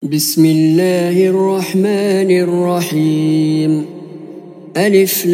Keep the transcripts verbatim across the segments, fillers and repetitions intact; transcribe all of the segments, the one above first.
بسم الله الرحمن الرحيم. ألف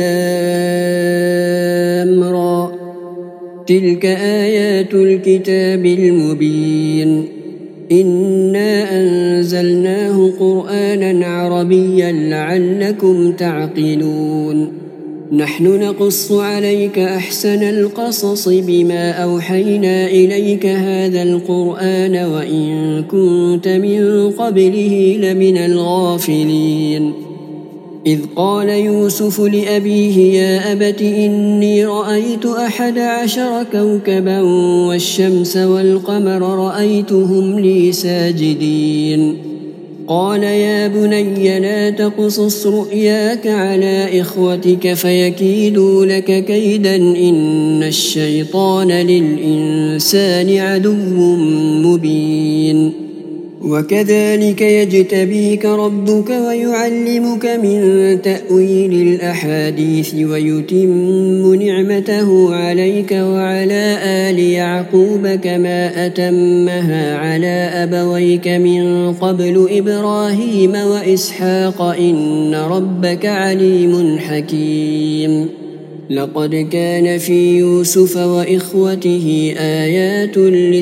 لام را. تلك آيات الكتاب المبين. إنا أنزلناه قرآنا عربيا لعلكم تعقلون. نحن نقص عليك أحسن القصص بما أوحينا إليك هذا القرآن وإن كنت من قبله لمن الغافلين. إذ قال يوسف لأبيه يا أبت إني رأيت أحد عشر كوكبا والشمس والقمر رأيتهم لي ساجدين. قال يا بني لا تقصص رؤياك على إخوتك فيكيدوا لك كيدا إن الشيطان للإنسان عدو مبين. وكذلك يجتبيك ربك ويعلمك من تأويل الأحاديث ويتم نعمته عليك وعلى آل يعقوب كما أتمها على أبويك من قبل إبراهيم وإسحاق إن ربك عليم حكيم. لقد كان في يوسف وإخوته آيات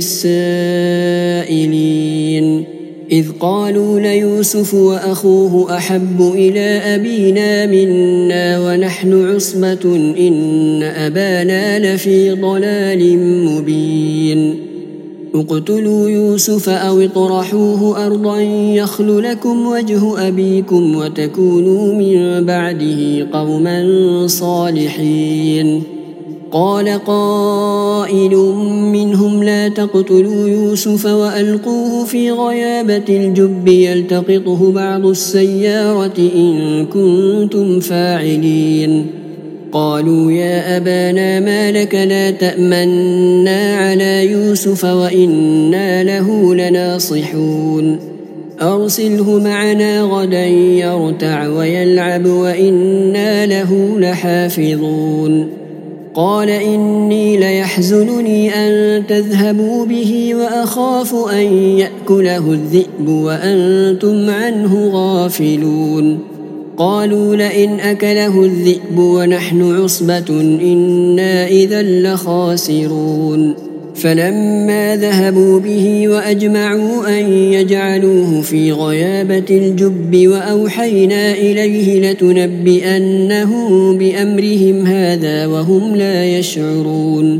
للسائلين. إذ قالوا ليوسف وأخوه أحب إلى أبينا منا ونحن عصبة إن أبانا لفي ضلال مبين. اقتلوا يوسف أو اطرحوه أرضا يخل لكم وجه أبيكم وتكونوا من بعده قوما صالحين. قال قائل منهم لا تقتلوا يوسف وألقوه في غيابة الجب يلتقطه بعض السيارة إن كنتم فاعلين. قالوا يا أبانا ما لك لا تأمنا على يوسف وإنا له لناصحون. أرسله معنا غدا يرتع ويلعب وإنا له لحافظون. قال إني ليحزنني أن تذهبوا به وأخاف أن يأكله الذئب وأنتم عنه غافلون. قالوا لئن أكله الذئب ونحن عصبة إنا إذا لخاسرون. فلما ذهبوا به وأجمعوا أن يجعلوه في غيابة الجب وأوحينا إليه لتنبئنهم بأمرهم هذا وهم لا يشعرون.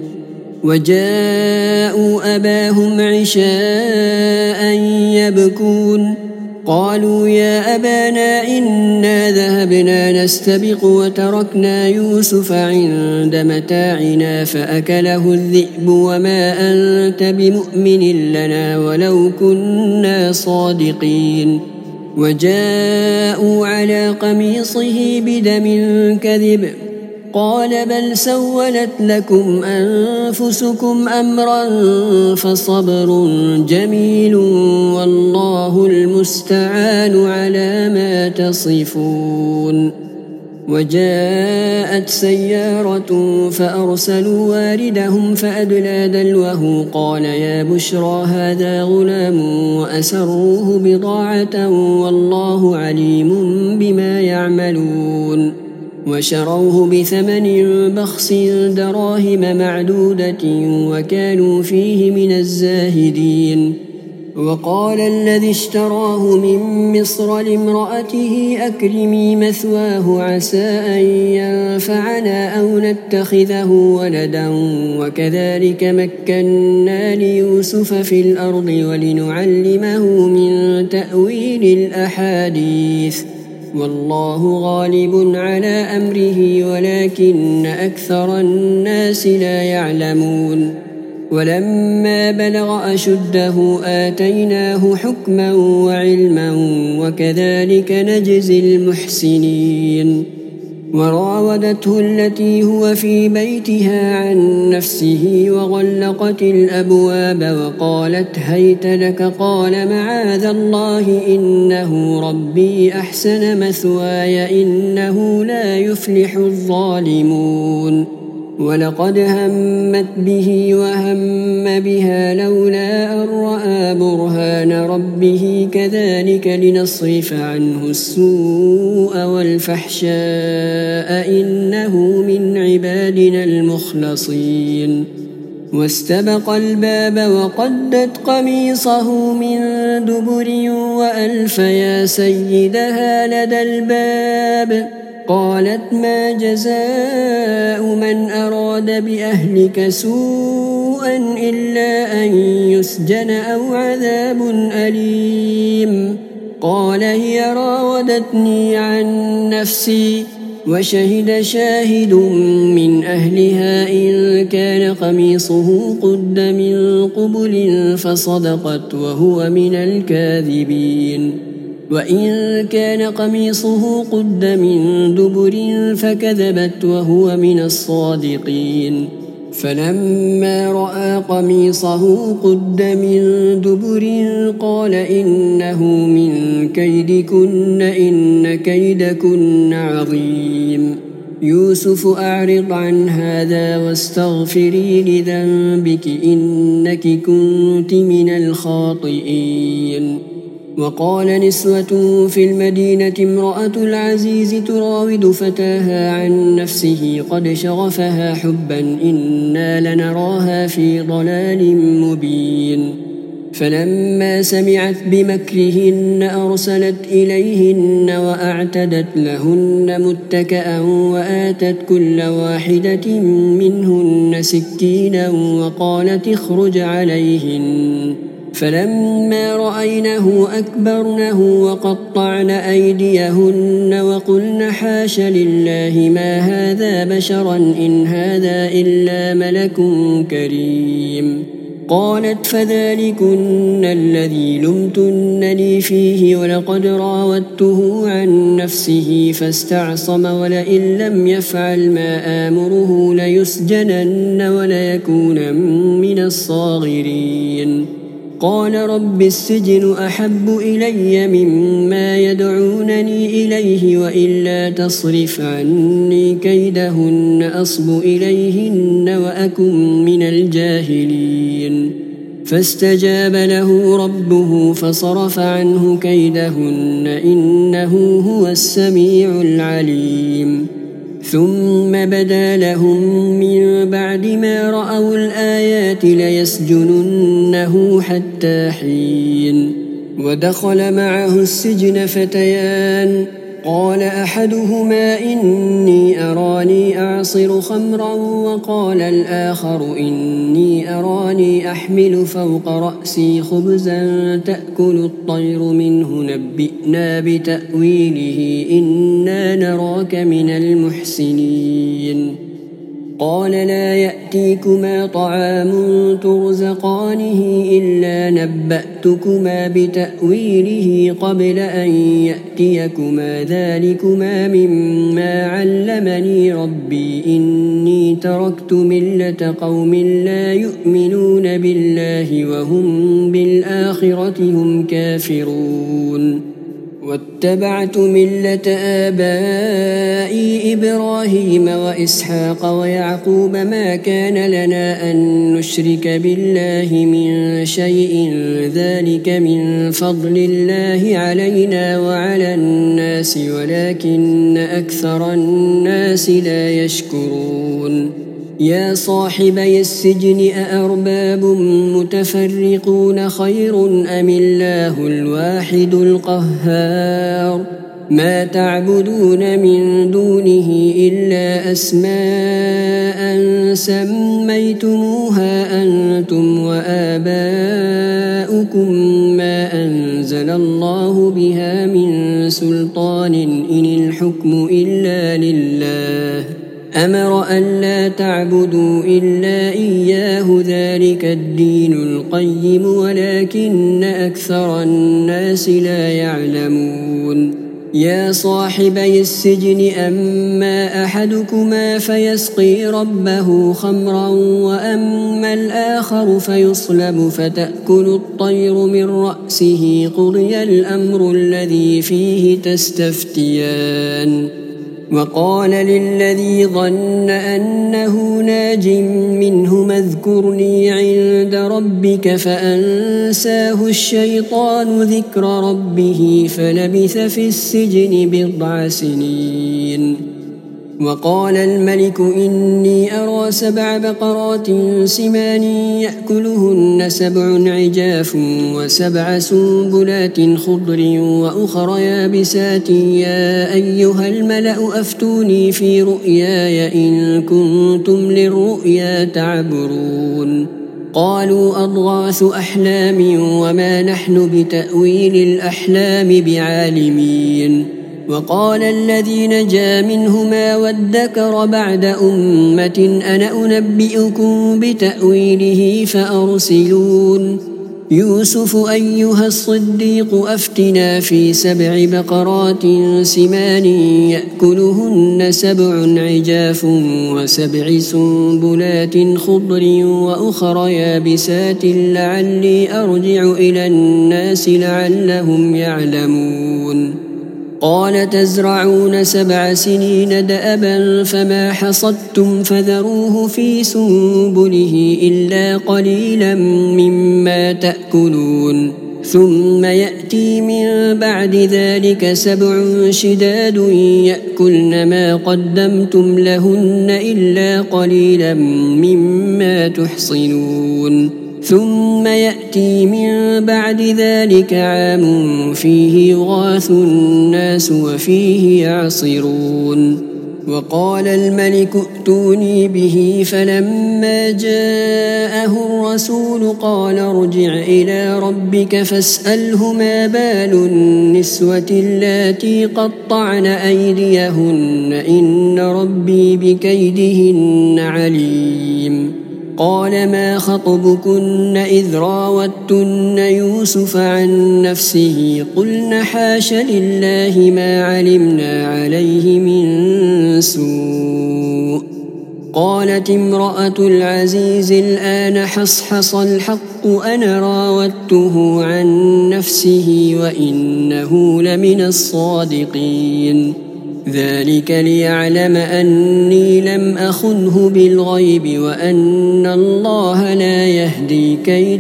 وجاءوا أباهم عشاء يبكون. قالوا يا أبانا إنا ذهبنا نستبق وتركنا يوسف عند متاعنا فأكله الذئب وما أنت بمؤمن لنا ولو كنا صادقين. وجاءوا على قميصه بدم كذب. قال بل سولت لكم أنفسكم أمرا فصبر جميل والله المستعان على ما تصفون. وجاءت سيارة فأرسلوا واردهم فأدلى دلوه قال يا بشرى هذا غلام وأسروه بضاعة والله عليم بما يعملون. وشروه بثمن بخس دراهم معدودة وكانوا فيه من الزاهدين. وقال الذي اشتراه من مصر لامرأته أكرمي مثواه عسى أن ينفعنا أو نتخذه ولدا وكذلك مكنا ليوسف في الأرض ولنعلمه من تأويل الأحاديث والله غالب على أمره ولكن أكثر الناس لا يعلمون. ولما بلغ أشده آتيناه حكما وعلما وكذلك نجزي المحسنين. وراودته التي هو في بيتها عن نفسه وغلقت الأبواب وقالت هيت لك قال معاذ الله إنه ربي أحسن مثواي إنه لا يفلح الظالمون. ولقد همت به وهم بها لولا أن رأى برهان ربه كذلك لنصرف عنه السوء والفحشاء إنه من عبادنا المخلصين واستبق الباب وقدت قميصه من دبر وألف يا سيدها لدى الباب قالت ما جزاء من أراد بأهلك سوءا إلا أن يسجن أو عذاب أليم قال هي راودتني عن نفسي وشهد شاهد من أهلها إن كان قميصه قد من قبل فصدقت وهو من الكاذبين وإن كان قميصه قد من دبر فكذبت وهو من الصادقين فلما رأى قميصه قد من دبر قال إنه من كيدكن إن كيدكن عظيم يوسف أعرض عن هذا واستغفري لذنبك إنك كنت من الخاطئين وقال نسوة في المدينة امرأة العزيز تراود فتاها عن نفسه قد شغفها حبا إنا لنراها في ضلال مبين فلما سمعت بمكرهن أرسلت إليهن وأعتدت لهن متكأ وآتت كل واحدة منهن سكينا وقالت اخرج عليهن فلما رأينه أكبرنه وقطعن أيديهن وقلن حاش لله ما هذا بشرا إن هذا إلا ملك كريم قالت فذلكن الذي لمتنني فيه ولقد راودته عن نفسه فاستعصم ولئن لم يفعل ما آمره ليسجنن وليكون من الصاغرين قال رب السجن أحب إلي مما يدعونني إليه وإلا تصرف عني كيدهن أصب إليهن وأكن من الجاهلين فاستجاب له ربه فصرف عنه كيدهن إنه هو السميع العليم ثم بدا لهم من بعد ما رأوا الآيات ليسجننه حتى حين ودخل معه السجن فتيان قال أحدهما إني أراني أعصر خمرا وقال الآخر إني أراني أحمل فوق رأسي خبزا تأكل الطير منه نبئنا بتأويله إنا نراك من المحسنين قال لا يأتيكما طعام ترزقانه إلا نبأتكما بتأويله قبل أن يأتيكما ذلكما مما علمني ربي إني تركت ملة قوم لا يؤمنون بالله وهم بالآخرة هم كافرون واتبعت ملة آبائي إبراهيم وإسحاق ويعقوب ما كان لنا أن نشرك بالله من شيء ذلك من فضل الله علينا وعلى الناس ولكن أكثر الناس لا يشكرون يا صاحبي السجن أأرباب متفرقون خير أم الله الواحد القهار ما تعبدون من دونه إلا أسماء سميتموها أنتم وآباؤكم ما أنزل الله بها من سلطان إن الحكم إلا لله أمر أن لا تعبدوا إلا إياه ذلك الدين القيم ولكن أكثر الناس لا يعلمون يا صاحبي السجن أما أحدكما فيسقي ربه خمرا وأما الآخر فيصلب فتأكل الطير من رأسه قضي الأمر الذي فيه تستفتيان وقال للذي ظن أنه ناج منه اذكرني عند ربك فأنساه الشيطان ذكر ربه فلبث في السجن بضع سنين. وقال الملك إني أرى سبع بقرات سمان يأكلهن سبع عجاف وسبع سنبلات خضر وأخر يابسات يا أيها الملأ أفتوني في رؤياي إن كنتم للرؤيا تعبرون. قالوا أضغاث أحلام وما نحن بتأويل الأحلام بعالمين. وقال الذي نجا منهما وادكر بعد أمة أنا أنبئكم بتأويله فأرسلون. يوسف أيها الصديق أفتنا في سبع بقرات سمان يأكلهن سبع عجاف وسبع سنبلات خضر وأخر يابسات لعلي أرجع إلى الناس لعلهم يعلمون. قال تزرعون سبع سنين دأبا فما حصدتم فذروه في سنبله إلا قليلا مما تأكلون ثم يأتي من بعد ذلك سبع شداد يأكلن ما قدمتم لهن إلا قليلا مما تحصنون ثم يأتي من بعد ذلك عام فيه يغاث الناس وفيه يعصرون. وقال الملك ائتوني به فلما جاءه الرسول قال ارجع إلى ربك فاسأله ما بال النسوة اللاتي قطعن أيديهن إن ربي بكيدهن عليم. قال ما خطبكن إذ راوتن يوسف عن نفسه قلن حاش لله ما علمنا عليه من سوء. قالت امرأة العزيز الآن حصحص الحق أنا راودته عن نفسه وإنه لمن الصادقين. ذلك ليعلم أني لم أخنه بالغيب وأن الله لا يهدي كيد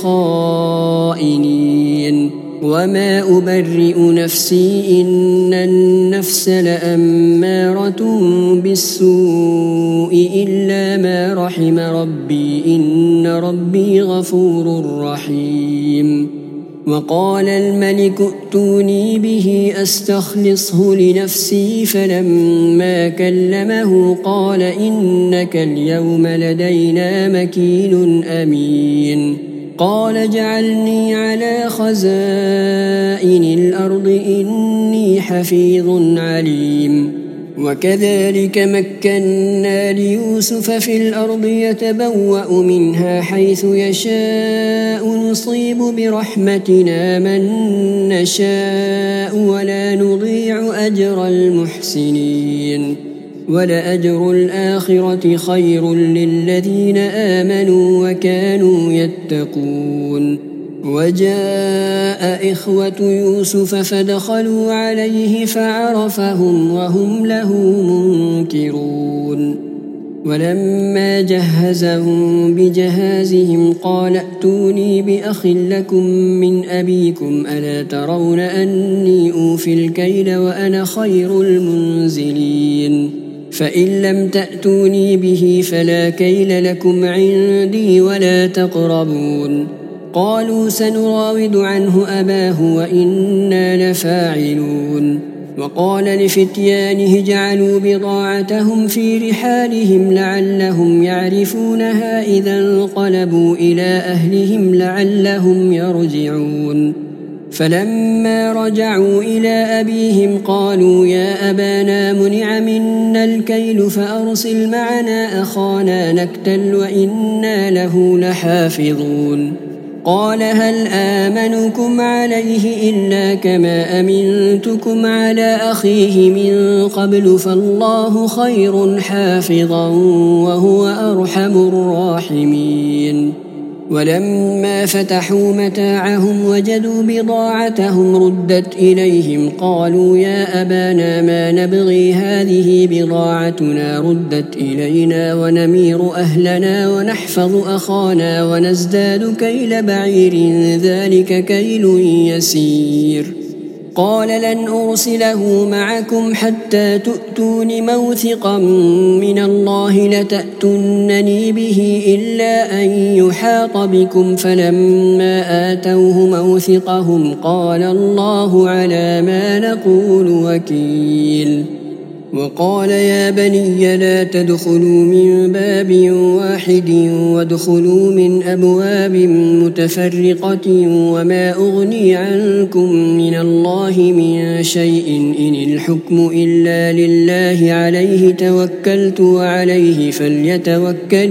الخائنين. وما أبرئ نفسي إن النفس لأمارة بالسوء إلا ما رحم ربي إن ربي غفور رحيم. وقال الملك ائتوني به أستخلصه لنفسي فلما كلمه قال إنك اليوم لدينا مكين أمين. قال اجعلني على خزائن الأرض إني حفيظ عليم. وكذلك مكنا ليوسف في الأرض يتبوأ منها حيث يشاء نصيب برحمتنا من نشاء ولا نضيع أجر المحسنين. ولأجر الآخرة خير للذين آمنوا وكانوا يتقون. وجاء إخوة يوسف فدخلوا عليه فعرفهم وهم له منكرون. ولما جهزهم بجهازهم قال ائتوني بأخ لكم من أبيكم ألا ترون أني أوفي الكيل وأنا خير المنزلين. فإن لم تأتوني به فلا كيل لكم عندي ولا تقربون. قالوا سنراود عنه أباه وإنا لفاعلون. وقال لفتيانه اجعلوا بضاعتهم في رحالهم لعلهم يعرفونها إذا انقلبوا إلى أهلهم لعلهم يرجعون. فلما رجعوا إلى أبيهم قالوا يا أبانا منع منا الكيل فأرسل معنا أخانا نكتل وإنا له لحافظون. قال هل آمنكم عليه إلا كما أمنتكم على أخيه من قبل فالله خير حافظا وهو أرحم الراحمين. ولما فتحوا متاعهم وجدوا بضاعتهم ردت إليهم قالوا يا أبانا ما نبغي هذه بضاعتنا ردت إلينا ونمير أهلنا ونحفظ أخانا ونزداد كيل بعير ذلك كيل يسير. قال لن أرسله معكم حتى تؤتون موثقا من الله لتأتونني به إلا أن يحاط بكم. فلما آتوه موثقهم قال الله على ما نقول وكيل. وقال يا بني لا تدخلوا من باب واحد وادخلوا من أبواب متفرقة وما أغني عنكم من الله من شيء إن الحكم إلا لله عليه توكلت وعليه فليتوكل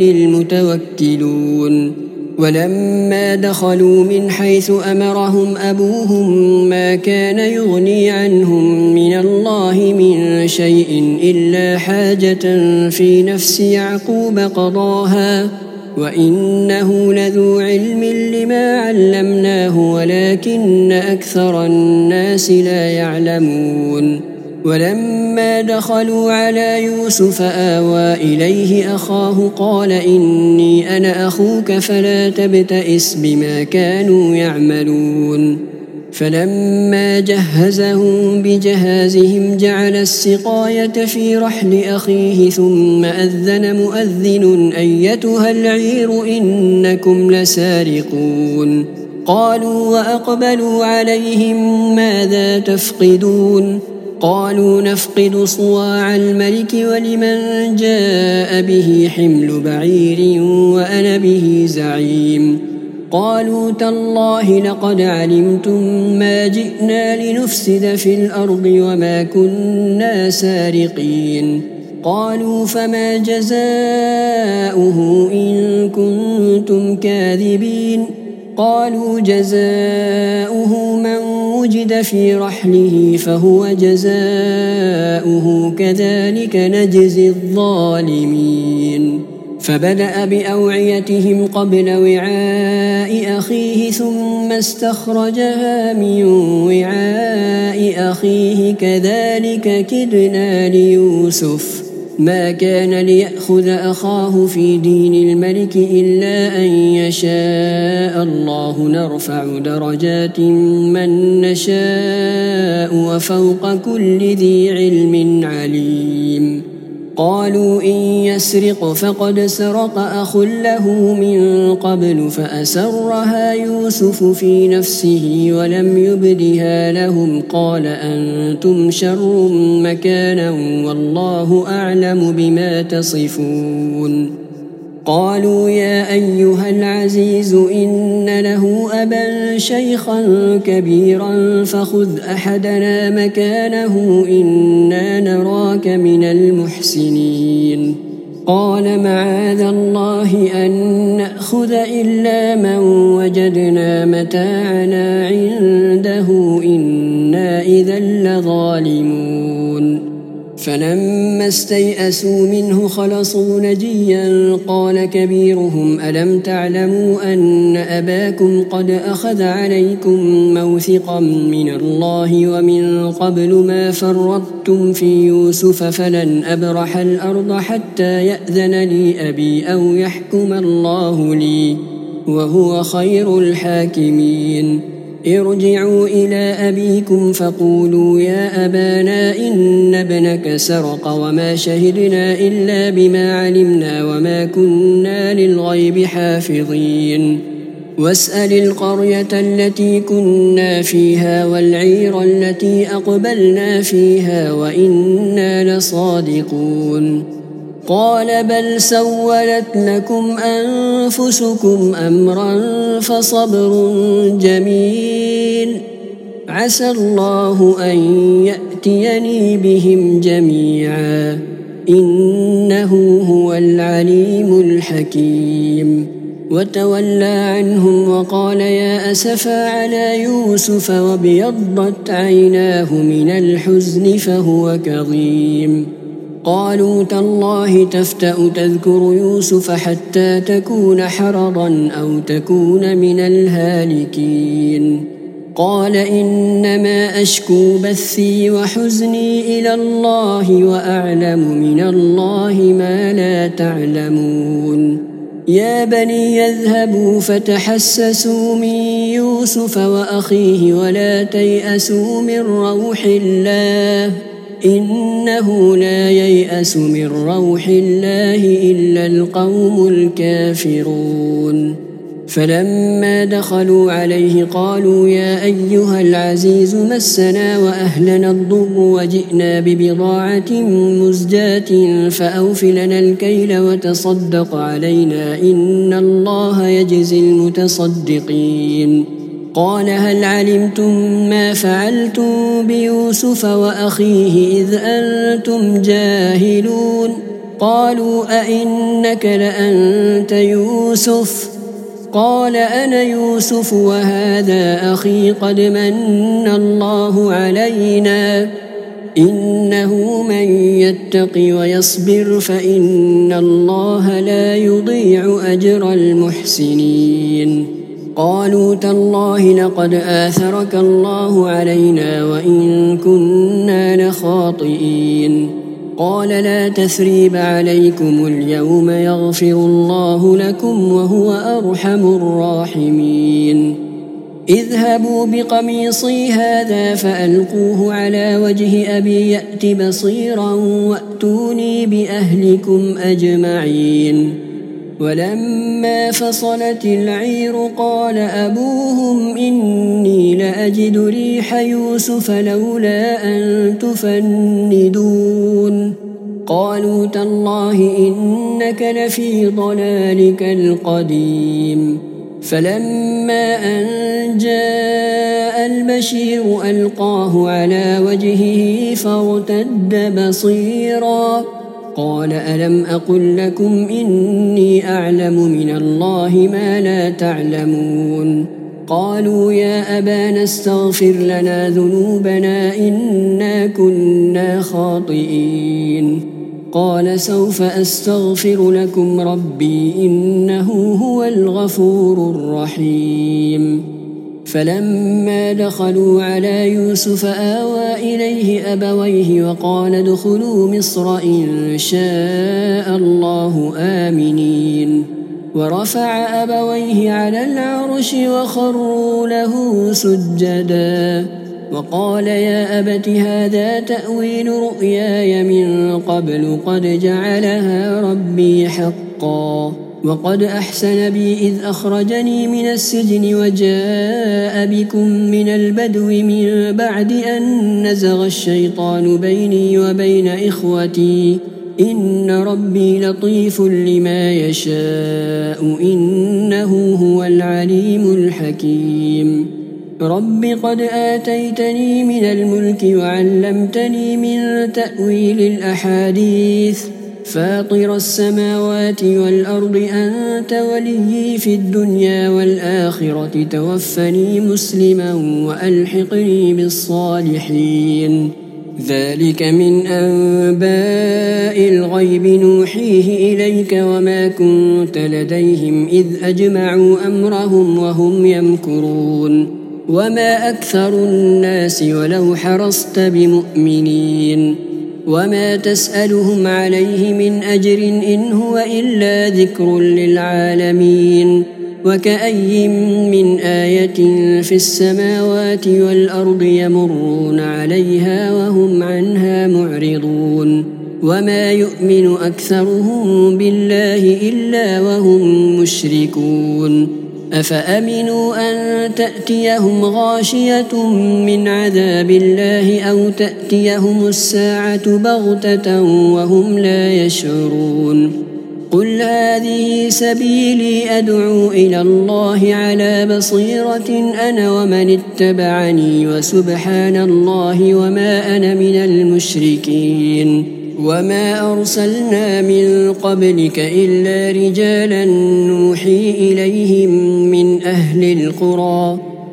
المتوكلون. ولما دخلوا من حيث أمرهم أبوهم ما كان يغني عنهم من الله من شيء إلا حاجة في نفس يعقوب قضاها وإنه لذو علم لما علمناه ولكن أكثر الناس لا يعلمون. ولما دخلوا على يوسف آوى إليه أخاه قال إني أنا أخوك فلا تبتئس بما كانوا يعملون. فلما جهزهم بجهازهم جعل السقاية في رحل أخيه ثم أذن مؤذن أيتها العير إنكم لسارقون. قالوا وأقبلوا عليهم ماذا تفقدون؟ قالوا نفقد صواع الملك ولمن جاء به حمل بعير وأنا به زعيم. قالوا تالله لقد علمتم ما جئنا لنفسد في الأرض وما كنا سارقين. قالوا فما جزاؤه إن كنتم كاذبين؟ قالوا جزاؤه من وجد في رحله فهو جزاؤه كذلك نجزي الظالمين. فبدأ بأوعيتهم قبل وعاء أخيه ثم استخرجها من وعاء أخيه كذلك كدنا ليوسف ما كان ليأخذ أخاه في دين الملك إلا أن يشاء الله نرفع درجات من نشاء وفوق كل ذي علم عليم. قالوا إن يسرق فقد سرق أخ له من قبل فأسرها يوسف في نفسه ولم يبدها لهم قال أنتم شر مكانا والله أعلم بما تصفون. قالوا يا أيها العزيز إن له أبا شيخا كبيرا فخذ أحدنا مكانه إنا نراك من المحسنين. قال معاذ الله أن نأخذ إلا من وجدنا متاعنا عنده إنا إذا لظالمون. فلما استيئسوا منه خلصوا نجيا قال كبيرهم ألم تعلموا أن أباكم قد أخذ عليكم موثقا من الله ومن قبل ما فرطتم في يوسف فلن أبرح الأرض حتى يأذن لي أبي أو يحكم الله لي وهو خير الحاكمين. ارجعوا إلى أبيكم فقولوا يا أبانا إن ابنك سرق وما شهدنا إلا بما علمنا وما كنا للغيب حافظين. واسأل القرية التي كنا فيها والعير التي أقبلنا فيها وإنا لصادقون. قال بل سولت لكم أنفسكم أمرا فصبر جميل عسى الله أن يأتيني بهم جميعا إنه هو العليم الحكيم. وتولى عنهم وقال يا أسفا على يوسف وابيضت عيناه من الحزن فهو كظيم. قالوا تالله تفتأ تذكر يوسف حتى تكون حرضا أو تكون من الهالكين قال إنما أشكو بثي وحزني إلى الله وأعلم من الله ما لا تعلمون يا بني يذهبوا فتحسسوا من يوسف وأخيه ولا تيأسوا من روح الله إنه لا ييأس من روح الله إلا القوم الكافرون فلما دخلوا عليه قالوا يا أيها العزيز مسنا وأهلنا الضر وجئنا ببضاعة مزجاة فأوف لنا الكيل وتصدق علينا إن الله يجزي المتصدقين قال هل علمتم ما فعلتم بيوسف وأخيه إذ أنتم جاهلون قالوا أئنك لأنت يوسف قال أنا يوسف وهذا أخي قد من الله علينا إنه من يتق ويصبر فإن الله لا يضيع أجر المحسنين قالوا تالله لقد آثرك الله علينا وإن كنا لخاطئين قال لا تثريب عليكم اليوم يغفر الله لكم وهو أرحم الراحمين اذهبوا بقميصي هذا فألقوه على وجه أبي يأت بصيرا وأتوني بأهلكم أجمعين ولما فصلت العير قال أبوهم إني لأجد ريح يوسف لولا أن تفندون قالوا تالله إنك لفي ضلالك القديم فلما أن جاء البشير ألقاه على وجهه فارتد بصيرا قال ألم أقل لكم إني أعلم من الله ما لا تعلمون قالوا يا أبانا استغفر لنا ذنوبنا إنا كنا خاطئين قال سوف أستغفر لكم ربي إنه هو الغفور الرحيم فلما دخلوا على يوسف آوى إليه أبويه وقال ادخلوا مصر إن شاء الله آمنين ورفع أبويه على العرش وخروا له سجدا وقال يا أبت هذا تأويل رؤياي من قبل قد جعلها ربي حقا وقد أحسن بي إذ أخرجني من السجن وجاء بكم من البدو من بعد أن نزغ الشيطان بيني وبين إخوتي إن ربي لطيف لما يشاء إنه هو العليم الحكيم رب قد آتيتني من الملك وعلمتني من تأويل الأحاديث فاطر السماوات والأرض أنت وليي في الدنيا والآخرة توفني مسلما وألحقني بالصالحين ذلك من أنباء الغيب نوحيه إليك وما كنت لديهم إذ أجمعوا أمرهم وهم يمكرون وما أكثر الناس ولو حرصت بمؤمنين وما تسألهم عليه من أجر إن هو إلا ذكر للعالمين وكأي من آية في السماوات والأرض يمرون عليها وهم عنها معرضون وما يؤمن أكثرهم بالله إلا وهم مشركون أفأمنوا أن تأتيهم غاشية من عذاب الله أو تأتيهم الساعة بغتة وهم لا يشعرون قل هذه سبيلي أدعو إلى الله على بصيرة أنا ومن اتبعني وسبحان الله وما أنا من المشركين وما أرسلنا من قبلك إلا رجالا نوحي إليهم من أهل القرى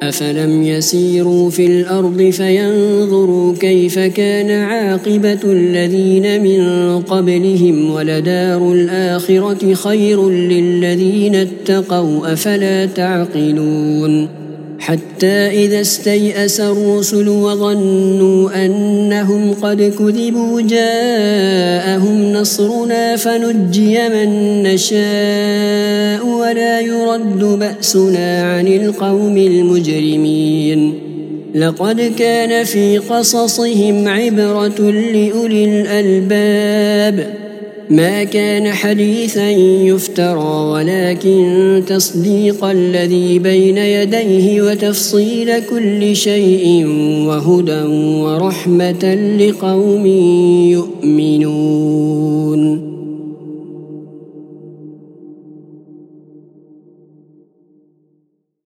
أفلم يسيروا في الأرض فينظروا كيف كان عاقبة الذين من قبلهم ولدار الآخرة خير للذين اتقوا أفلا تعقلون حتى إذا استيأس الرسل وظنوا أنهم قد كذبوا جاءهم نصرنا فنجي من نشاء ولا يرد بأسنا عن القوم المجرمين لقد كان في قصصهم عبرة لأولي الألباب ما كان حديثا يفترى ولكن تصديق الذي بين يديه وتفصيل كل شيء وهدى ورحمة لقوم يؤمنون.